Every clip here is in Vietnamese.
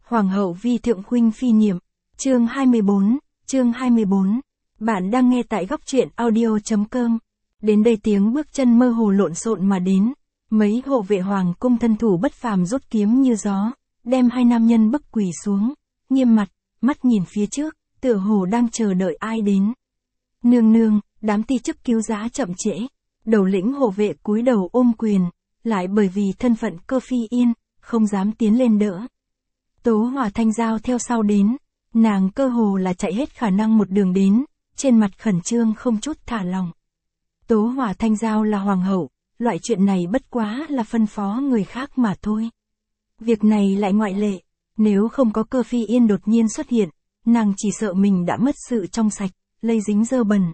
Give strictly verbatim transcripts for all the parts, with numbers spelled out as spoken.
Hoàng hậu vi thượng huynh phi niệm. Chương hai mươi bốn, chương hai mươi bốn. Bạn đang nghe tại góc truyện audio.com. Đến đây tiếng bước chân mơ hồ lộn xộn mà đến. Mấy hộ vệ hoàng cung thân thủ bất phàm rút kiếm như gió, đem hai nam nhân bức quỳ xuống, nghiêm mặt, mắt nhìn phía trước, tựa hồ đang chờ đợi ai đến. Nương nương, đám ti chức cứu giá chậm trễ. Đầu lĩnh hộ vệ cúi đầu ôm quyền, lại bởi vì thân phận Cơ Phi Yên, không dám tiến lên đỡ. Tố Hòa Thanh Giao theo sau đến, nàng cơ hồ là chạy hết khả năng một đường đến, trên mặt khẩn trương không chút thả lòng. Tố Hòa Thanh Giao là hoàng hậu, loại chuyện này bất quá là phân phó người khác mà thôi. Việc này lại ngoại lệ, nếu không có Cơ Phi Yên đột nhiên xuất hiện, nàng chỉ sợ mình đã mất sự trong sạch, lây dính dơ bẩn.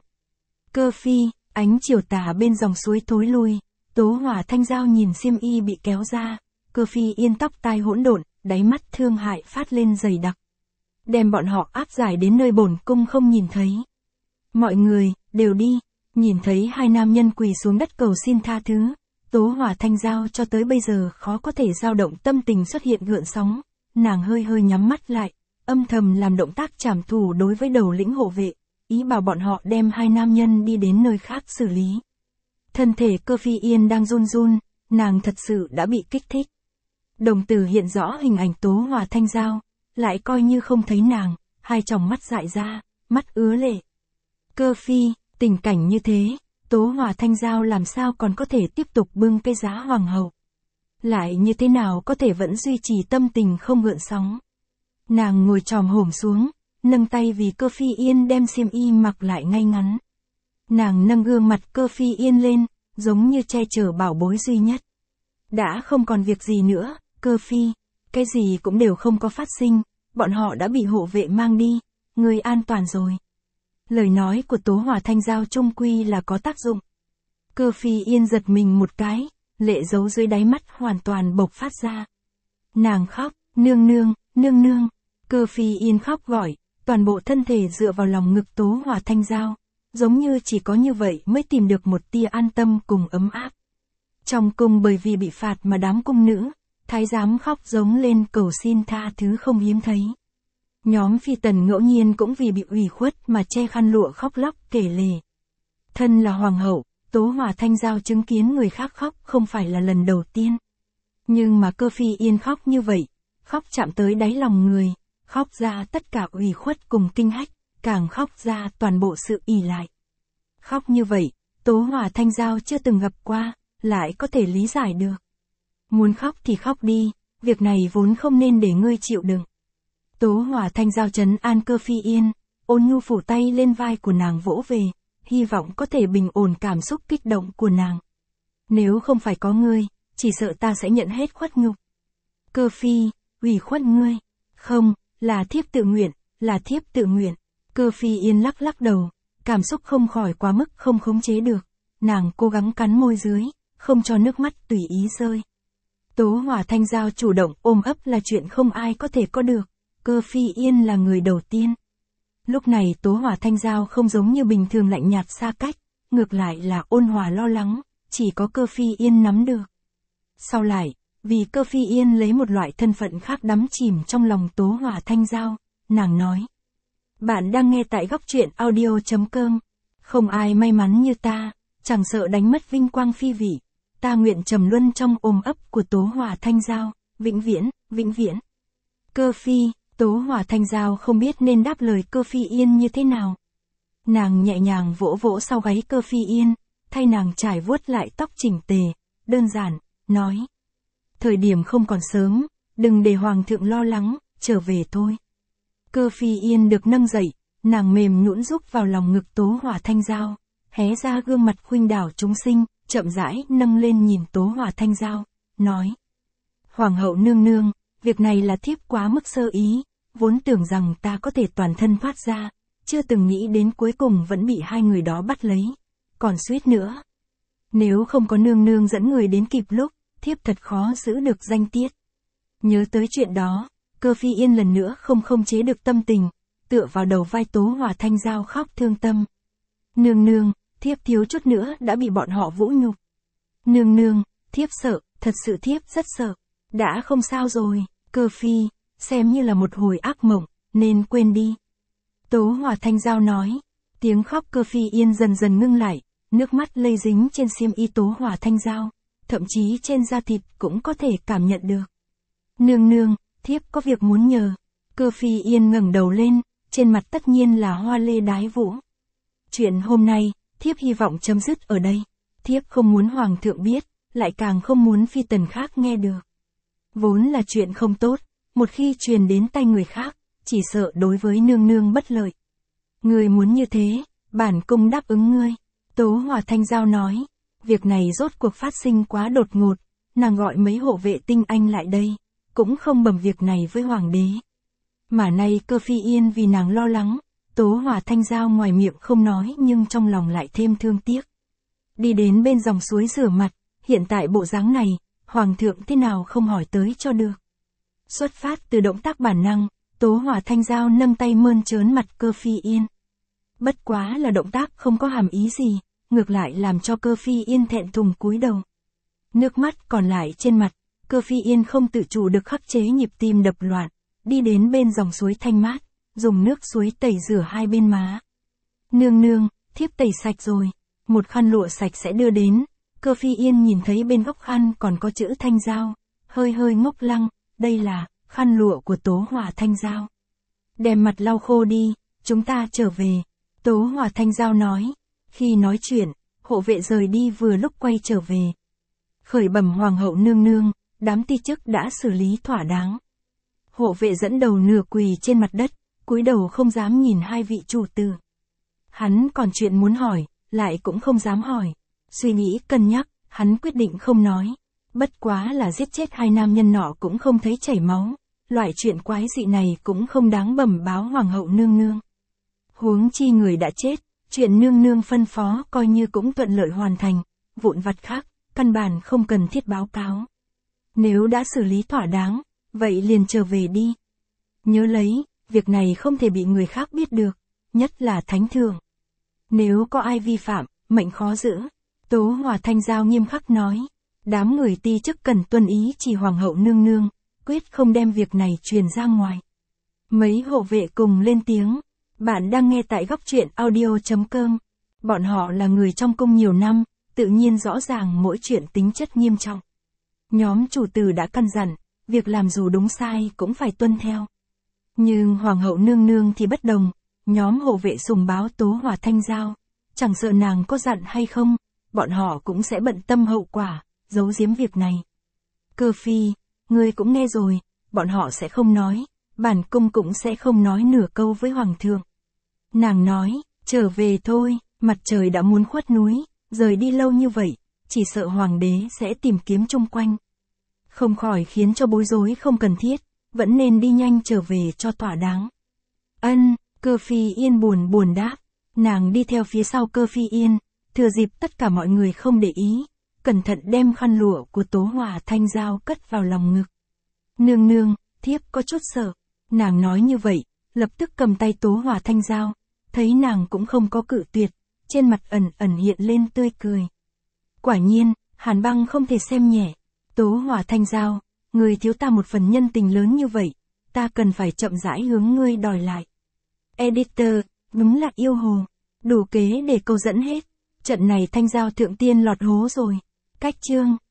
Cơ Phi, ánh chiều tà bên dòng suối thối lui, Tố Hòa Thanh Giao nhìn xiêm y bị kéo ra, Cơ Phi Yên tóc tai hỗn độn, đáy mắt thương hại phát lên dày đặc. Đem bọn họ áp giải đến nơi bổn cung không nhìn thấy. Mọi người, đều đi, nhìn thấy hai nam nhân quỳ xuống đất cầu xin tha thứ, Tố Hòa Thanh Giao cho tới bây giờ khó có thể dao động tâm tình xuất hiện gợn sóng, nàng hơi hơi nhắm mắt lại, âm thầm làm động tác trảm thủ đối với đầu lĩnh hộ vệ, ý bảo bọn họ đem hai nam nhân đi đến nơi khác xử lý. Thân thể Cơ Phi Yên đang run run, nàng thật sự đã bị kích thích. Đồng tử hiện rõ hình ảnh Tố Hòa Thanh Giao, lại coi như không thấy nàng, hai tròng mắt dại ra, mắt ứa lệ. Cơ Phi, tình cảnh như thế, Tố Hòa Thanh Giao làm sao còn có thể tiếp tục bưng cây giá hoàng hậu. Lại như thế nào có thể vẫn duy trì tâm tình không gợn sóng. Nàng ngồi tròm hổm xuống, nâng tay vì Cơ Phi Yên đem xiêm y mặc lại ngay ngắn. Nàng nâng gương mặt Cơ Phi Yên lên, giống như che chở bảo bối duy nhất. Đã không còn việc gì nữa, Cơ Phi, cái gì cũng đều không có phát sinh, bọn họ đã bị hộ vệ mang đi, ngươi an toàn rồi. Lời nói của Tố Hòa Thanh Giao trung quy là có tác dụng. Cơ Phi Yên giật mình một cái, lệ giấu dưới đáy mắt hoàn toàn bộc phát ra. Nàng khóc, nương nương, nương nương, Cơ Phi Yên khóc gọi, toàn bộ thân thể dựa vào lòng ngực Tố Hòa Thanh Giao, giống như chỉ có như vậy mới tìm được một tia an tâm cùng ấm áp. Trong cung bởi vì bị phạt mà đám cung nữ, thái giám khóc giống lên cầu xin tha thứ không hiếm thấy. Nhóm phi tần ngẫu nhiên cũng vì bị ủy khuất mà che khăn lụa khóc lóc kể lể. Thân là hoàng hậu, Tố Hòa Thanh Giao chứng kiến người khác khóc không phải là lần đầu tiên. Nhưng mà Cơ Phi Yên khóc như vậy, khóc chạm tới đáy lòng người, khóc ra tất cả ủy khuất cùng kinh hách, càng khóc ra toàn bộ sự ỷ lại. Khóc như vậy, Tố Hòa Thanh Giao chưa từng gặp qua, lại có thể lý giải được. Muốn khóc thì khóc đi, việc này vốn không nên để ngươi chịu đựng. Tố Hòa Thanh Giao trấn an Cơ Phi Yên, ôn nhu phủ tay lên vai của nàng vỗ về, hy vọng có thể bình ổn cảm xúc kích động của nàng. Nếu không phải có ngươi, chỉ sợ ta sẽ nhận hết khuất nhục. Cơ Phi, ủy khuất ngươi. Không, là thiếp tự nguyện, là thiếp tự nguyện. Cơ Phi Yên lắc lắc đầu, cảm xúc không khỏi quá mức không khống chế được. Nàng cố gắng cắn môi dưới, không cho nước mắt tùy ý rơi. Tố Hòa Thanh Giao chủ động ôm ấp là chuyện không ai có thể có được. Cơ Phi Yên là người đầu tiên. Lúc này Tố Hòa Thanh Giao không giống như bình thường lạnh nhạt xa cách, ngược lại là ôn hòa lo lắng, chỉ có Cơ Phi Yên nắm được. Sau lại, vì Cơ Phi Yên lấy một loại thân phận khác đắm chìm trong lòng Tố Hòa Thanh Giao, nàng nói. Bạn đang nghe tại góc truyện audio.com. Không ai may mắn như ta, chẳng sợ đánh mất vinh quang phi vị. Ta nguyện trầm luân trong ôm ấp của Tố Hòa Thanh Giao, vĩnh viễn, vĩnh viễn. Cơ Phi, Tố Hòa Thanh Giao không biết nên đáp lời Cơ Phi Yên như thế nào. Nàng nhẹ nhàng vỗ vỗ sau gáy Cơ Phi Yên, thay nàng trải vuốt lại tóc chỉnh tề, đơn giản, nói. Thời điểm không còn sớm, đừng để Hoàng thượng lo lắng, trở về thôi. Cơ Phi Yên được nâng dậy, nàng mềm nhũn rúc vào lòng ngực Tố Hòa Thanh Giao, hé ra gương mặt khuynh đảo chúng sinh, chậm rãi nâng lên nhìn Tố Hòa Thanh Giao, nói. Hoàng hậu nương nương, việc này là thiếp quá mức sơ ý, vốn tưởng rằng ta có thể toàn thân thoát ra, chưa từng nghĩ đến cuối cùng vẫn bị hai người đó bắt lấy, còn suýt nữa. Nếu không có nương nương dẫn người đến kịp lúc, thiếp thật khó giữ được danh tiết. Nhớ tới chuyện đó, Cơ Phi Yên lần nữa không không chế được tâm tình, tựa vào đầu vai Tố Hòa Thanh Giao khóc thương tâm. Nương nương, thiếp thiếu chút nữa đã bị bọn họ vũ nhục. Nương nương, thiếp sợ, thật sự thiếp rất sợ. Đã không sao rồi, Cơ Phi, xem như là một hồi ác mộng, nên quên đi. Tố Hòa Thanh Giao nói, tiếng khóc Cơ Phi Yên dần dần ngưng lại, nước mắt lây dính trên xiêm y Tố Hòa Thanh Giao, thậm chí trên da thịt cũng có thể cảm nhận được. Nương nương, thiếp có việc muốn nhờ. Cơ Phi Yên ngẩng đầu lên, trên mặt tất nhiên là hoa lê đái vũ. Chuyện hôm nay, thiếp hy vọng chấm dứt ở đây. Thiếp không muốn hoàng thượng biết, lại càng không muốn phi tần khác nghe được. Vốn là chuyện không tốt, một khi truyền đến tay người khác, chỉ sợ đối với nương nương bất lợi. Ngươi muốn như thế, bản cung đáp ứng ngươi. Tố Hòa Thanh Giao nói, việc này rốt cuộc phát sinh quá đột ngột, nàng gọi mấy hộ vệ tinh anh lại đây, cũng không bẩm việc này với hoàng đế. Mà nay Cơ Phi Yên vì nàng lo lắng, Tố Hòa Thanh Giao ngoài miệng không nói nhưng trong lòng lại thêm thương tiếc. Đi đến bên dòng suối rửa mặt, hiện tại bộ dáng này, hoàng thượng thế nào không hỏi tới cho được. Xuất phát từ động tác bản năng, Tố Hòa Thanh Giao nâng tay mơn trớn mặt Cơ Phi Yên. Bất quá là động tác không có hàm ý gì, ngược lại làm cho Cơ Phi Yên thẹn thùng cúi đầu. Nước mắt còn lại trên mặt, Cơ Phi Yên không tự chủ được khắc chế nhịp tim đập loạn, đi đến bên dòng suối thanh mát, dùng nước suối tẩy rửa hai bên má. Nương nương, thiếp tẩy sạch rồi, một khăn lụa sạch sẽ đưa đến. Cơ Phi Yên nhìn thấy bên góc khăn còn có chữ Thanh Giao, hơi hơi ngốc lăng, đây là khăn lụa của Tố Hòa Thanh Giao. Đem mặt lau khô đi, chúng ta trở về. Tố Hòa Thanh Giao nói. Khi nói chuyện, hộ vệ rời đi vừa lúc quay trở về. Khởi bẩm hoàng hậu nương nương, đám ti chức đã xử lý thỏa đáng. Hộ vệ dẫn đầu nửa quỳ trên mặt đất, cúi đầu không dám nhìn hai vị chủ tử. Hắn còn chuyện muốn hỏi, lại cũng không dám hỏi. Suy nghĩ cân nhắc, hắn quyết định không nói. Bất quá là giết chết hai nam nhân nọ cũng không thấy chảy máu. Loại chuyện quái dị này cũng không đáng bẩm báo hoàng hậu nương nương. Huống chi người đã chết, chuyện nương nương phân phó coi như cũng thuận lợi hoàn thành. Vụn vặt khác, căn bản không cần thiết báo cáo. Nếu đã xử lý thỏa đáng, vậy liền trở về đi. Nhớ lấy, việc này không thể bị người khác biết được, nhất là thánh thượng. Nếu có ai vi phạm, mệnh khó giữ. Tố Hòa Thanh Giao nghiêm khắc nói, đám người ti chức cần tuân ý chỉ hoàng hậu nương nương, quyết không đem việc này truyền ra ngoài. Mấy hộ vệ cùng lên tiếng, bạn đang nghe tại góc truyện audio chấm com. Bọn họ là người trong cung nhiều năm, tự nhiên rõ ràng mỗi chuyện tính chất nghiêm trọng. Nhóm chủ tử đã căn dặn, việc làm dù đúng sai cũng phải tuân theo. Nhưng hoàng hậu nương nương thì bất đồng, nhóm hộ vệ sùng báo Tố Hòa Thanh Giao, chẳng sợ nàng có dặn hay không, bọn họ cũng sẽ bận tâm hậu quả, giấu giếm việc này. Cơ Phi, ngươi cũng nghe rồi, bọn họ sẽ không nói, bản cung cũng sẽ không nói nửa câu với hoàng thượng. Nàng nói, trở về thôi, mặt trời đã muốn khuất núi, rời đi lâu như vậy, chỉ sợ hoàng đế sẽ tìm kiếm chung quanh. Không khỏi khiến cho bối rối không cần thiết, vẫn nên đi nhanh trở về cho thỏa đáng. Ân, Cơ Phi Yên buồn buồn đáp, nàng đi theo phía sau Cơ Phi Yên, thừa dịp tất cả mọi người không để ý, cẩn thận đem khăn lụa của Tố Hòa Thanh Giao cất vào lòng ngực. Nương nương, thiếp có chút sợ. Nàng nói như vậy, lập tức cầm tay Tố Hòa Thanh Giao, thấy nàng cũng không có cự tuyệt, trên mặt ẩn ẩn hiện lên tươi cười. Quả nhiên, Hàn Băng không thể xem nhẹ. Tố Hòa Thanh Giao, người thiếu ta một phần nhân tình lớn như vậy, ta cần phải chậm rãi hướng ngươi đòi lại. Editor, đúng là yêu hồ, đủ kế để câu dẫn hết. Trận này Thanh Giao thượng tiên lọt hố rồi. Cách chương